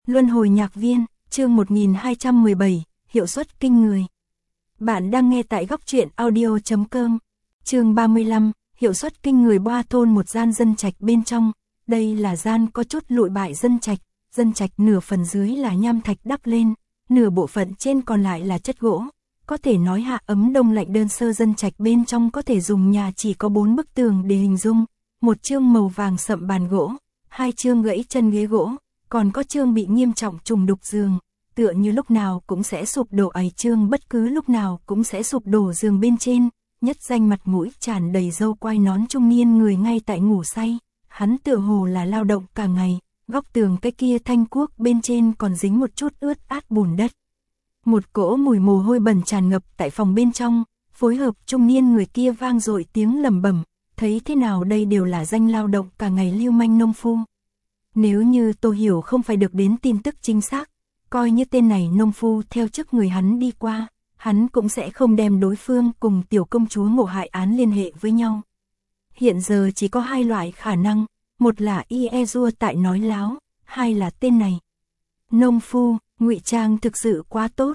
Luân hồi nhạc viên, chương 1217, hiệu suất kinh người. Bạn đang nghe tại góc truyện audio.com. Chương 35, hiệu suất kinh người. Boa thôn, một gian dân trạch bên trong. Đây là gian có chút lụi bại dân trạch nửa phần dưới là nham thạch đắp lên, nửa bộ phận trên còn lại là chất gỗ. Có thể nói hạ ấm đông lạnh đơn sơ. Dân trạch bên trong có thể dùng nhà chỉ có 4 bức tường để hình dung, một chương màu vàng sậm bàn gỗ, 2 chương gãy chân ghế gỗ, còn có chương bị nghiêm trọng trùng đục giường, tựa như lúc nào cũng sẽ sụp đổ ấy. Chương bất cứ lúc nào cũng sẽ sụp đổ giường bên trên, nhất danh mặt mũi tràn đầy râu quai nón trung niên người ngay tại ngủ say, hắn tựa hồ là lao động cả ngày, góc tường cái kia thanh cuốc bên trên còn dính một chút ướt át bùn đất. Một cỗ mùi mồ hôi bẩn tràn ngập tại phòng bên trong, phối hợp trung niên người kia vang dội tiếng lẩm bẩm, thấy thế nào đây đều là danh lao động cả ngày lưu manh nông phu. Nếu như Tô Hiểu không phải được đến tin tức chính xác, coi như tên này nông phu theo trước người hắn đi qua, hắn cũng sẽ không đem đối phương cùng tiểu công chúa ngộ hại án liên hệ với nhau. Hiện giờ chỉ có hai loại khả năng, một là Iezua tại nói láo, hai là tên này. Nông phu, ngụy trang thực sự quá tốt.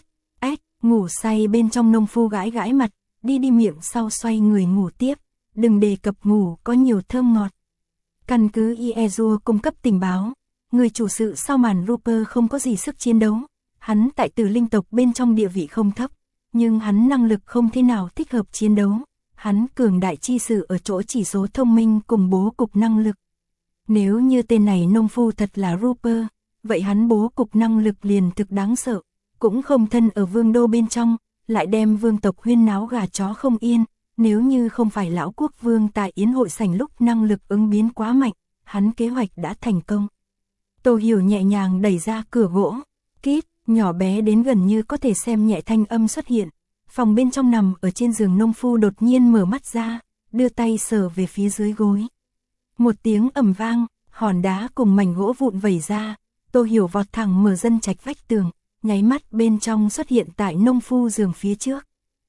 Ngủ say bên trong nông phu gãi gãi mặt, đi miệng sau xoay người ngủ tiếp, đừng đề cập ngủ có nhiều thơm ngọt. Căn cứ Iezua cung cấp tình báo, người chủ sự sau màn Rupert không có gì sức chiến đấu, hắn tại Tử Linh tộc bên trong địa vị không thấp, nhưng hắn năng lực không thế nào thích hợp chiến đấu, hắn cường đại chi sự ở chỗ chỉ số thông minh cùng bố cục năng lực. Nếu như tên này nông phu thật là Rupert, vậy hắn bố cục năng lực liền thực đáng sợ, cũng không thân ở vương đô bên trong, lại đem vương tộc huyên náo gà chó không yên. Nếu như không phải lão quốc vương tại yến hội sảnh lúc năng lực ứng biến quá mạnh, hắn kế hoạch đã thành công. Tô Hiểu nhẹ nhàng đẩy ra cửa gỗ, kít, nhỏ bé đến gần như có thể xem nhẹ thanh âm xuất hiện. Phòng bên trong nằm ở trên giường nông phu đột nhiên mở mắt ra, đưa tay sờ về phía dưới gối. Một tiếng ầm vang, hòn đá cùng mảnh gỗ vụn vẩy ra, Tô Hiểu vọt thẳng mở dân trạch vách tường, nháy mắt bên trong xuất hiện tại nông phu giường phía trước.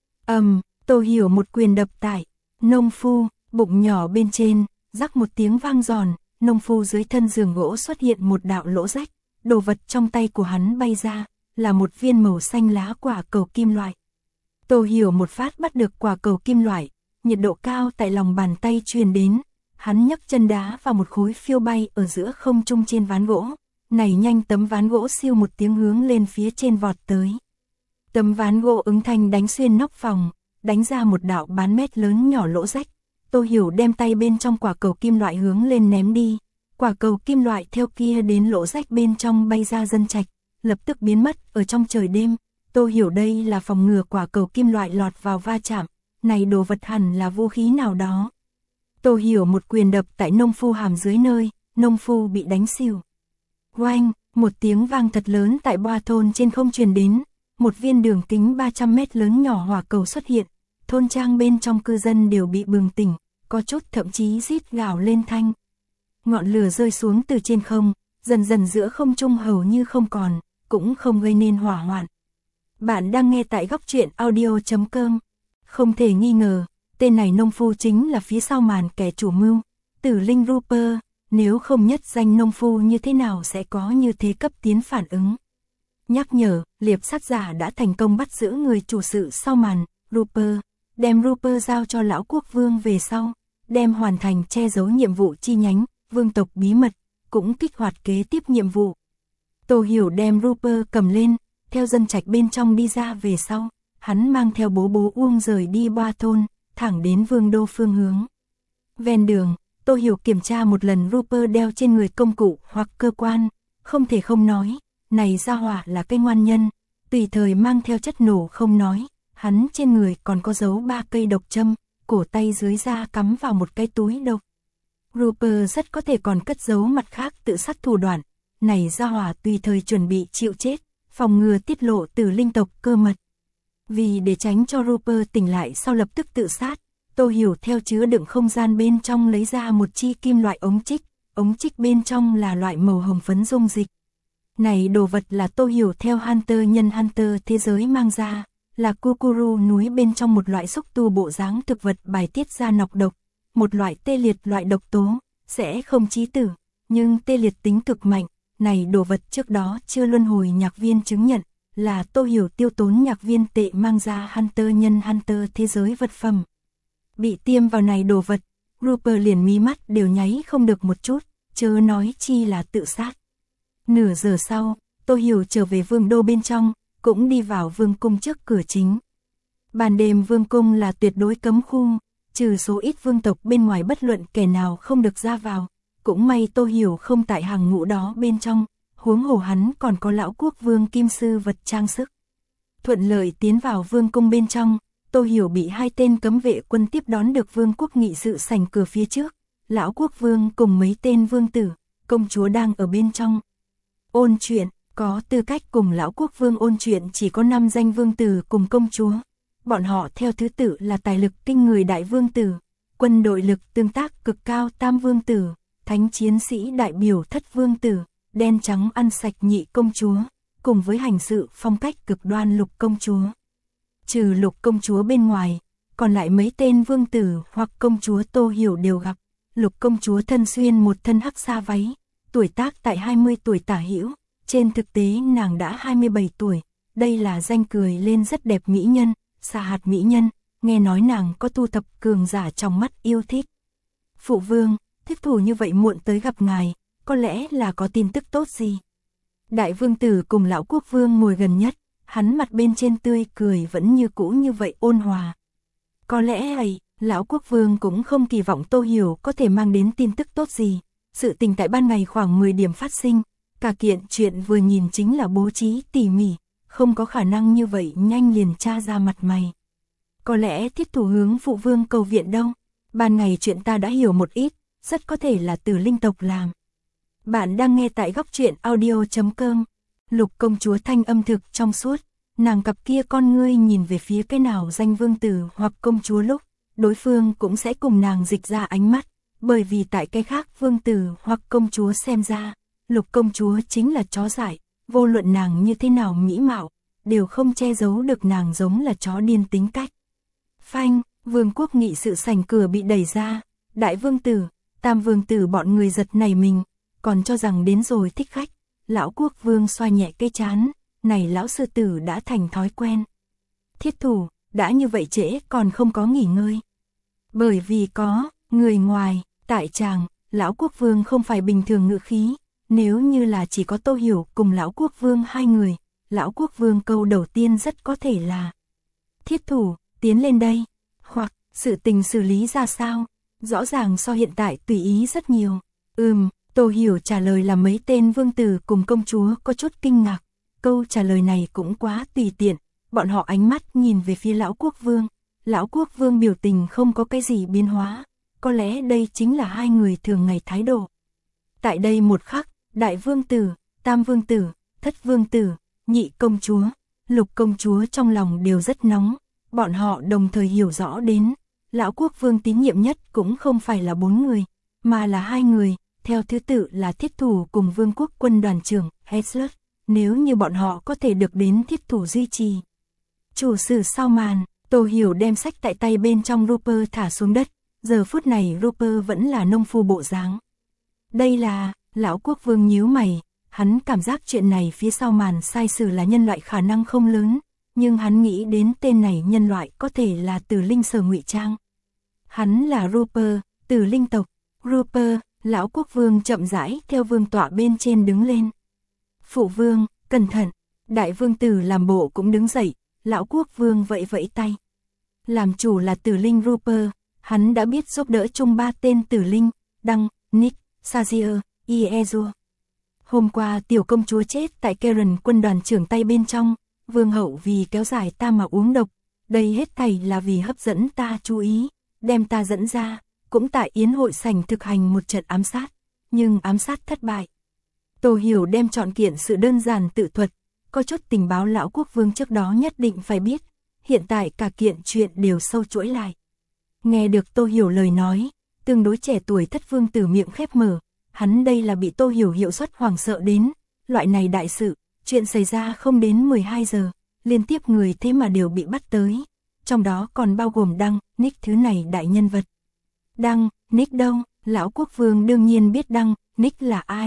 Tô Hiểu một quyền đập tại nông phu, bụng nhỏ bên trên, rắc một tiếng vang giòn, nông phu dưới thân giường gỗ xuất hiện một đạo lỗ rách, đồ vật trong tay của hắn bay ra, là một viên màu xanh lá quả cầu kim loại. Tô Hiểu một phát bắt được quả cầu kim loại, nhiệt độ cao tại lòng bàn tay truyền đến, hắn nhấc chân đá vào một khối phiêu bay ở giữa không trung trên ván gỗ, này nhanh tấm ván gỗ siêu một tiếng hướng lên phía trên vọt tới. Tấm ván gỗ ứng thanh đánh xuyên nóc phòng, đánh ra một đạo bán mét lớn nhỏ lỗ rách. Tô Hiểu đem tay bên trong quả cầu kim loại hướng lên ném đi, quả cầu kim loại theo kia đến lỗ rách bên trong bay ra dân trạch, lập tức biến mất ở trong trời đêm. Tô Hiểu đây là phòng ngừa quả cầu kim loại lọt vào va chạm, này đồ vật hẳn là vũ khí nào đó. Tô Hiểu một quyền đập tại nông phu hàm dưới nơi, nông phu bị đánh xỉu. Oanh, một tiếng vang thật lớn tại Boa thôn trên không truyền đến, một viên đường kính 300 mét lớn nhỏ hỏa cầu xuất hiện. Thôn trang bên trong cư dân đều bị bừng tỉnh, có chút thậm chí rít gào lên thanh. Ngọn lửa rơi xuống từ trên không, dần dần giữa không trung hầu như không còn, cũng không gây nên hỏa hoạn. Bạn đang nghe tại góc truyện audio.com. Không thể nghi ngờ, tên này nông phu chính là phía sau màn kẻ chủ mưu, Tử Linh Rupert, nếu không nhất danh nông phu như thế nào sẽ có như thế cấp tiến phản ứng. Nhắc nhở, liệp sát giả đã thành công bắt giữ người chủ sự sau màn, Rupert. Đem Rupert giao cho lão quốc vương về sau, đem hoàn thành che giấu nhiệm vụ chi nhánh, vương tộc bí mật, cũng kích hoạt kế tiếp nhiệm vụ. Tô Hiểu đem Rupert cầm lên, theo dân trạch bên trong đi ra về sau, hắn mang theo bố Uông rời đi Boa thôn, thẳng đến vương đô phương hướng. Ven đường, Tô Hiểu kiểm tra một lần Rupert đeo trên người công cụ hoặc cơ quan, không thể không nói, này gia hỏa là cái ngoan nhân, tùy thời mang theo chất nổ không nói. Hắn trên người còn có dấu 3 cây độc châm, cổ tay dưới da cắm vào một cái túi độc. Rupert rất có thể còn cất giấu mặt khác tự sát thủ đoạn, này gia hỏa tùy thời chuẩn bị chịu chết, phòng ngừa tiết lộ Tử Linh tộc cơ mật. Vì để tránh cho Rupert tỉnh lại sau lập tức tự sát, Tô Hiểu theo chứa đựng không gian bên trong lấy ra một chi kim loại ống trích bên trong là loại màu hồng phấn dung dịch. Này đồ vật là Tô Hiểu theo Hunter nhân Hunter thế giới mang ra. Là Kukuru núi bên trong một loại xúc tu bộ dáng thực vật bài tiết ra nọc độc, một loại tê liệt loại độc tố, sẽ không chí tử, nhưng tê liệt tính cực mạnh, này đồ vật trước đó chưa luân hồi nhạc viên chứng nhận, là Tô Hiểu tiêu tốn nhạc viên tệ mang ra Hunter nhân Hunter thế giới vật phẩm. Bị tiêm vào này đồ vật, Rupert liền mí mắt đều nháy không được một chút, chớ nói chi là tự sát. Nửa giờ sau, Tô Hiểu trở về vương đô bên trong, cũng đi vào vương cung trước cửa chính. Ban đêm vương cung là tuyệt đối cấm khu, trừ số ít vương tộc bên ngoài bất luận kẻ nào không được ra vào. Cũng may Tô Hiểu không tại hàng ngũ đó bên trong, huống hồ hắn còn có lão quốc vương kim sư vật trang sức. Thuận lợi tiến vào vương cung bên trong, Tô Hiểu bị 2 tên cấm vệ quân tiếp đón được vương quốc nghị sự sảnh cửa phía trước. Lão quốc vương cùng mấy tên vương tử, công chúa đang ở bên trong. Ôn chuyện, có tư cách cùng lão quốc vương ôn chuyện chỉ có 5 danh vương tử cùng công chúa. Bọn họ theo thứ tự là tài lực kinh người đại vương tử, quân đội lực tương tác cực cao tam vương tử, thánh chiến sĩ đại biểu thất vương tử, đen trắng ăn sạch nhị công chúa, cùng với hành sự phong cách cực đoan lục công chúa. Trừ lục công chúa bên ngoài, còn lại mấy tên vương tử hoặc công chúa Tô Hiểu đều gặp. Lục công chúa thân xuyên một thân hắc sa váy, tuổi tác tại 20 tuổi tả hữu, trên thực tế nàng đã 27 tuổi, đây là danh cười lên rất đẹp mỹ nhân, xà hạt mỹ nhân, nghe nói nàng có thu thập cường giả trong mắt yêu thích. Phụ vương, thích thủ như vậy muộn tới gặp ngài, có lẽ là có tin tức tốt gì? Đại vương tử cùng lão quốc vương ngồi gần nhất, hắn mặt bên trên tươi cười vẫn như cũ như vậy ôn hòa. Có lẽ ấy, lão quốc vương cũng không kỳ vọng Tô Hiểu có thể mang đến tin tức tốt gì. Sự tình tại ban ngày khoảng 10 điểm phát sinh, cả kiện chuyện vừa nhìn chính là bố trí tỉ mỉ, không có khả năng như vậy nhanh liền tra ra mặt mày. Có lẽ thiết thủ hướng phụ vương cầu viện đâu, ban ngày chuyện ta đã hiểu một ít, rất có thể là từ linh tộc làm. Bạn đang nghe tại góc truyện audio.com. Lục công chúa thanh âm thực trong suốt, nàng cặp kia con ngươi nhìn về phía cái nào danh vương tử hoặc công chúa lúc, đối phương cũng sẽ cùng nàng dịch ra ánh mắt, bởi vì tại cái khác vương tử hoặc công chúa xem ra, lục công chúa chính là chó dại, vô luận nàng như thế nào mỹ mạo, đều không che giấu được nàng giống là chó điên tính cách. Phanh, vương quốc nghị sự sảnh cửa bị đẩy ra, đại vương tử, tam vương tử bọn người giật nảy mình, còn cho rằng đến rồi thích khách. Lão quốc vương xoa nhẹ cây trán, này lão sư tử đã thành thói quen. Thiết thủ, đã như vậy trễ còn không có nghỉ ngơi. Bởi vì có người ngoài, tại tràng, lão quốc vương không phải bình thường ngữ khí, nếu như là chỉ có Tô Hiểu cùng lão quốc vương 2 người, lão quốc vương câu đầu tiên rất có thể là: thiết thủ, tiến lên đây, hoặc sự tình xử lý ra sao, rõ ràng so hiện tại tùy ý rất nhiều. Tô Hiểu trả lời là mấy tên vương tử cùng công chúa có chút kinh ngạc, câu trả lời này cũng quá tùy tiện, bọn họ ánh mắt nhìn về phía lão quốc vương biểu tình không có cái gì biến hóa, có lẽ đây chính là 2 người thường ngày thái độ. Tại đây một khắc, đại vương tử, tam vương tử, thất vương tử, nhị công chúa, lục công chúa trong lòng đều rất nóng, bọn họ đồng thời hiểu rõ đến, lão quốc vương tín nhiệm nhất cũng không phải là 4 người, mà là 2 người. Theo thứ tự là thiết thủ cùng vương quốc quân đoàn trưởng Heslert, nếu như bọn họ có thể được đến thiết thủ duy trì. Chủ sử sau màn, Tô Hiểu đem sách tại tay bên trong Rupert thả xuống đất, giờ phút này Rupert vẫn là nông phu bộ dáng. Đây là, lão quốc vương nhíu mày, hắn cảm giác chuyện này phía sau màn sai sử là nhân loại khả năng không lớn, nhưng hắn nghĩ đến tên này nhân loại có thể là Tử Linh sở ngụy trang. Hắn là Rupert, Tử Linh tộc, Rupert. Lão quốc vương chậm rãi theo vương tọa bên trên đứng lên. Phụ vương, cẩn thận. Đại vương tử làm bộ cũng đứng dậy, lão quốc vương vẫy vẫy tay. Làm chủ là tử linh Rupert, hắn đã biết giúp đỡ chung 3 tên tử linh, Đăng, Nick, Sazier, Iezua. Hôm qua tiểu công chúa chết tại Karen quân đoàn trưởng tay bên trong, vương hậu vì kéo dài ta mà uống độc, đây hết thảy là vì hấp dẫn ta chú ý, đem ta dẫn ra. Cũng tại yến hội sảnh thực hành một trận ám sát, nhưng ám sát thất bại. Tô Hiểu đem trọn kiện sự đơn giản tự thuật, có chút tình báo lão quốc vương trước đó nhất định phải biết, hiện tại cả kiện chuyện đều sâu chuỗi lại. Nghe được Tô Hiểu lời nói, tương đối trẻ tuổi thất vương tử miệng khép mở, hắn đây là bị Tô Hiểu hiệu suất hoảng sợ đến, loại này đại sự, chuyện xảy ra không đến 12 giờ, liên tiếp người thế mà đều bị bắt tới, trong đó còn bao gồm Đăng, Nick thứ này đại nhân vật. Đăng, Nick đâu? Lão quốc vương đương nhiên biết Đăng, Nick là ai.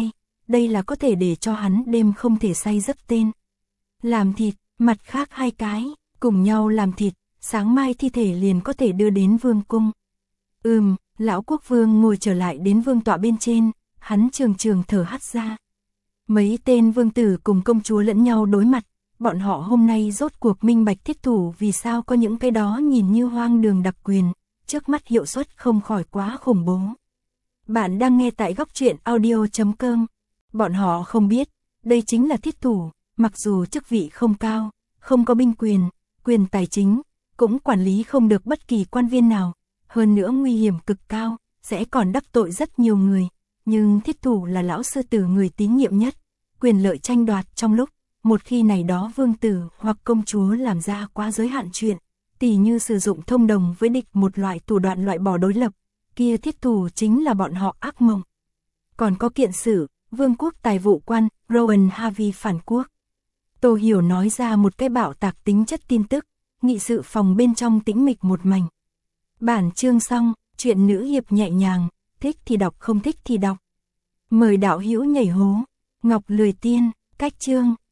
đây là có thể để cho hắn đêm không thể say giấc tên. Làm thịt, mặt khác 2 cái, cùng nhau làm thịt, sáng mai thi thể liền có thể đưa đến vương cung. Lão quốc vương ngồi trở lại đến vương tọa bên trên, hắn trường thở hắt ra. Mấy tên vương tử cùng công chúa lẫn nhau đối mặt, bọn họ hôm nay rốt cuộc minh bạch Thiết Thủ vì sao có những cái đó nhìn như hoang đường đặc quyền, trước mắt hiệu suất không khỏi quá khủng bố. Bạn đang nghe tại góc truyện audio.com. Bọn họ không biết, đây chính là Thiết Thủ, mặc dù chức vị không cao, không có binh quyền tài chính, cũng quản lý không được bất kỳ quan viên nào, hơn nữa nguy hiểm cực cao, sẽ còn đắc tội rất nhiều người, nhưng Thiết Thủ là lão sư tử người tín nhiệm nhất, quyền lợi tranh đoạt trong lúc, một khi này đó vương tử hoặc công chúa làm ra quá giới hạn chuyện, tỉ như sử dụng thông đồng với địch một loại thủ đoạn loại bỏ đối lập, kia Thiết Thủ chính là bọn họ ác mộng. Còn có kiện sử, vương quốc tài vụ quan, Rowan Harvey phản quốc. Tô Hiểu nói ra một cái bạo tạc tính chất tin tức, nghị sự phòng bên trong tĩnh mịch một mảnh. Bản chương xong, chuyện nữ hiệp nhẹ nhàng, thích thì đọc không thích thì đọc. Mời đạo hữu nhảy hố, Ngọc Lười Tiên, cách chương.